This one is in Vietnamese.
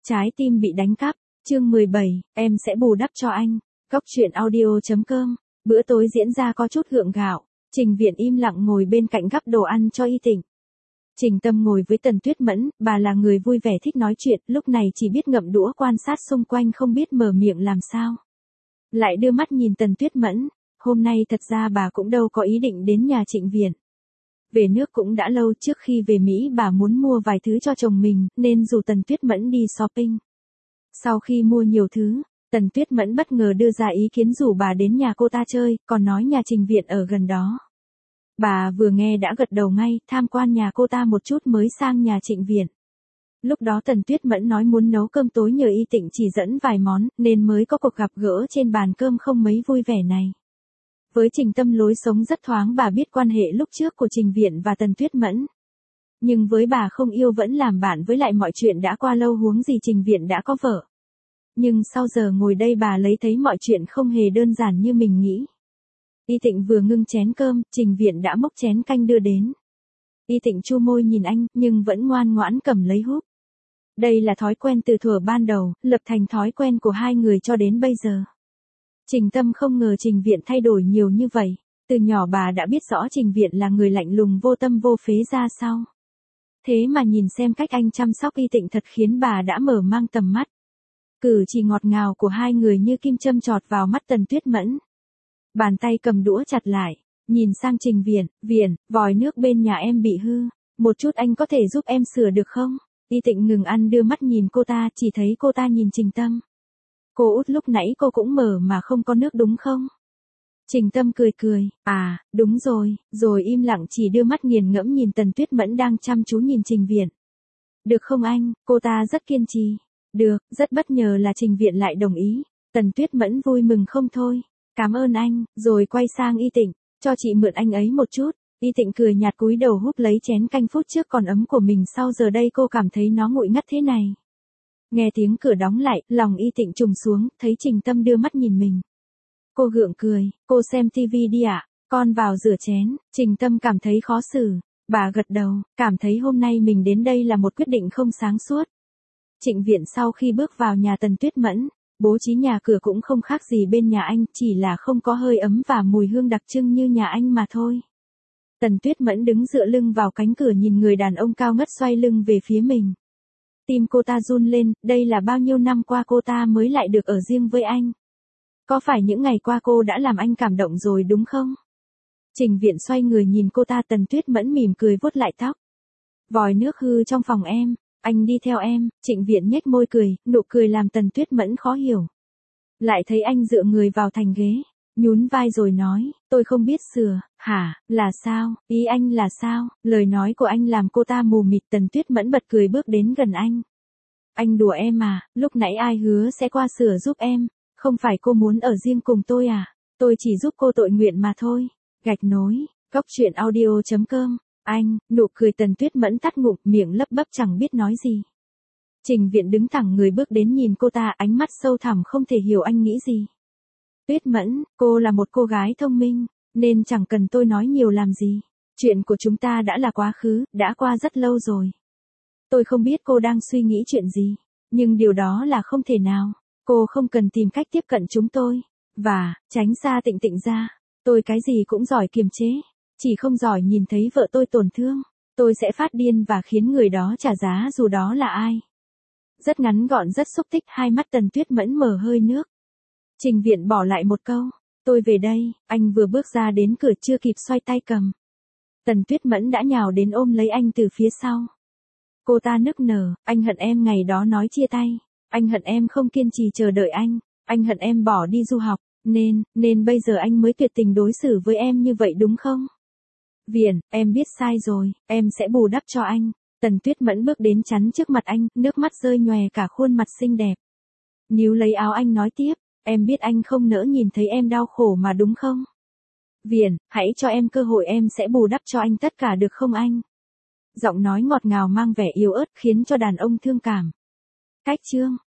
Trái tim bị đánh cắp, chương 17, em sẽ bù đắp cho anh. Góc truyện audio.com. Bữa tối diễn ra có chút gượng gạo, Trình Viện im lặng ngồi bên cạnh gắp đồ ăn cho Y Tịnh. Trình Tâm ngồi với Tần Tuyết Mẫn, bà là người vui vẻ thích nói chuyện, lúc này chỉ biết ngậm đũa quan sát xung quanh không biết mở miệng làm sao. Lại đưa mắt nhìn Tần Tuyết Mẫn, hôm nay thật ra bà cũng đâu có ý định đến nhà Trịnh Viện. Về nước cũng đã lâu, trước khi về Mỹ bà muốn mua vài thứ cho chồng mình, nên rủ Tần Tuyết Mẫn đi shopping. Sau khi mua nhiều thứ, Tần Tuyết Mẫn bất ngờ đưa ra ý kiến rủ bà đến nhà cô ta chơi, còn nói nhà Trình Viện ở gần đó. Bà vừa nghe đã gật đầu ngay, tham quan nhà cô ta một chút mới sang nhà Trịnh Viện. Lúc đó Tần Tuyết Mẫn nói muốn nấu cơm tối nhờ Y Tịnh chỉ dẫn vài món, nên mới có cuộc gặp gỡ trên bàn cơm không mấy vui vẻ này. Với Trình Tâm lối sống rất thoáng, bà biết quan hệ lúc trước của Trình Viện và Tần Tuyết Mẫn. Nhưng với bà không yêu vẫn làm bạn, với lại mọi chuyện đã qua lâu, huống gì Trình Viện đã có vợ. Nhưng sau giờ ngồi đây bà lấy thấy mọi chuyện không hề đơn giản như mình nghĩ. Y Tịnh vừa ngưng chén cơm, Trình Viện đã múc chén canh đưa đến. Y Tịnh chu môi nhìn anh, nhưng vẫn ngoan ngoãn cầm lấy húp. Đây là thói quen từ thuở ban đầu, lập thành thói quen của hai người cho đến bây giờ. Trình Tâm không ngờ Trình Viện thay đổi nhiều như vậy. Từ nhỏ bà đã biết rõ Trình Viện là người lạnh lùng vô tâm vô phế ra sao. Thế mà nhìn xem cách anh chăm sóc Y Tịnh thật khiến bà đã mở mang tầm mắt. Cử chỉ ngọt ngào của hai người như kim châm chọt vào mắt Tần Tuyết Mẫn. Bàn tay cầm đũa chặt lại, nhìn sang Trình Viện, Viện, vòi nước bên nhà em bị hư, một chút anh có thể giúp em sửa được không? Y Tịnh ngừng ăn đưa mắt nhìn cô ta, chỉ thấy cô ta nhìn Trình Tâm. Cô út lúc nãy cô cũng mở mà không có nước đúng không? Trình Tâm cười cười, à, đúng rồi im lặng chỉ đưa mắt nghiền ngẫm nhìn Tần Tuyết Mẫn đang chăm chú nhìn Trình Viện. Được không anh, cô ta rất kiên trì. Được, rất bất ngờ là Trình Viện lại đồng ý. Tần Tuyết Mẫn vui mừng không thôi. Cảm ơn anh, rồi quay sang Y Tịnh, cho chị mượn anh ấy một chút. Y Tịnh cười nhạt cúi đầu húp lấy chén canh phút trước còn ấm của mình, sau giờ đây cô cảm thấy nó nguội ngắt thế này. Nghe tiếng cửa đóng lại, lòng Y Tịnh trùng xuống, thấy Trình Tâm đưa mắt nhìn mình. Cô gượng cười, cô xem tivi đi ạ, con vào rửa chén. Trình Tâm cảm thấy khó xử, bà gật đầu, cảm thấy hôm nay mình đến đây là một quyết định không sáng suốt. Trịnh Viện sau khi bước vào nhà Tần Tuyết Mẫn, bố trí nhà cửa cũng không khác gì bên nhà anh, chỉ là không có hơi ấm và mùi hương đặc trưng như nhà anh mà thôi. Tần Tuyết Mẫn đứng dựa lưng vào cánh cửa nhìn người đàn ông cao ngất xoay lưng về phía mình. Tim cô ta run lên, đây là bao nhiêu năm qua cô ta mới lại được ở riêng với anh. Có phải những ngày qua cô đã làm anh cảm động rồi đúng không? Trình Viện xoay người nhìn cô ta, Tần Tuyết Mẫn mỉm cười vuốt lại tóc. Vòi nước hư trong phòng em, anh đi theo em. Trịnh Viện nhếch môi cười, nụ cười làm Tần Tuyết Mẫn khó hiểu. Lại thấy anh dựa người vào thành ghế, nhún vai rồi nói, tôi không biết sửa. Hả, là sao, ý anh là sao? Lời nói của anh làm cô ta mù mịt. Tần Tuyết Mẫn bật cười bước đến gần anh. Anh đùa em à, lúc nãy ai hứa sẽ qua sửa giúp em, không phải cô muốn ở riêng cùng tôi à? Tôi chỉ giúp cô tội nguyện mà thôi. Gạch nối, góc truyện audio.com. Anh, nụ cười Tần Tuyết Mẫn tắt ngụm, miệng lấp bấp chẳng biết nói gì. Trình Viện đứng thẳng người bước đến nhìn cô ta, ánh mắt sâu thẳm không thể hiểu anh nghĩ gì. Tuyết Mẫn, cô là một cô gái thông minh, nên chẳng cần tôi nói nhiều làm gì. Chuyện của chúng ta đã là quá khứ, đã qua rất lâu rồi. Tôi không biết cô đang suy nghĩ chuyện gì, nhưng điều đó là không thể nào. Cô không cần tìm cách tiếp cận chúng tôi, và tránh xa Tịnh Tịnh ra. Tôi cái gì cũng giỏi kiềm chế, chỉ không giỏi nhìn thấy vợ tôi tổn thương. Tôi sẽ phát điên và khiến người đó trả giá dù đó là ai. Rất ngắn gọn, rất xúc tích. Hai mắt Tần Tuyết Mẫn mở hơi nước. Trình Viện bỏ lại một câu, tôi về đây. Anh vừa bước ra đến cửa chưa kịp xoay tay cầm, Tần Tuyết Mẫn đã nhào đến ôm lấy anh từ phía sau. Cô ta nức nở, anh hận em ngày đó nói chia tay. Anh hận em không kiên trì chờ đợi anh. Anh hận em bỏ đi du học, nên bây giờ anh mới tuyệt tình đối xử với em như vậy đúng không? Viện, em biết sai rồi, em sẽ bù đắp cho anh. Tần Tuyết Mẫn bước đến chắn trước mặt anh, nước mắt rơi nhòe cả khuôn mặt xinh đẹp. Níu lấy áo anh nói tiếp, em biết anh không nỡ nhìn thấy em đau khổ mà đúng không? Viện, hãy cho em cơ hội, em sẽ bù đắp cho anh tất cả được không anh? Giọng nói ngọt ngào mang vẻ yếu ớt khiến cho đàn ông thương cảm. Cách chương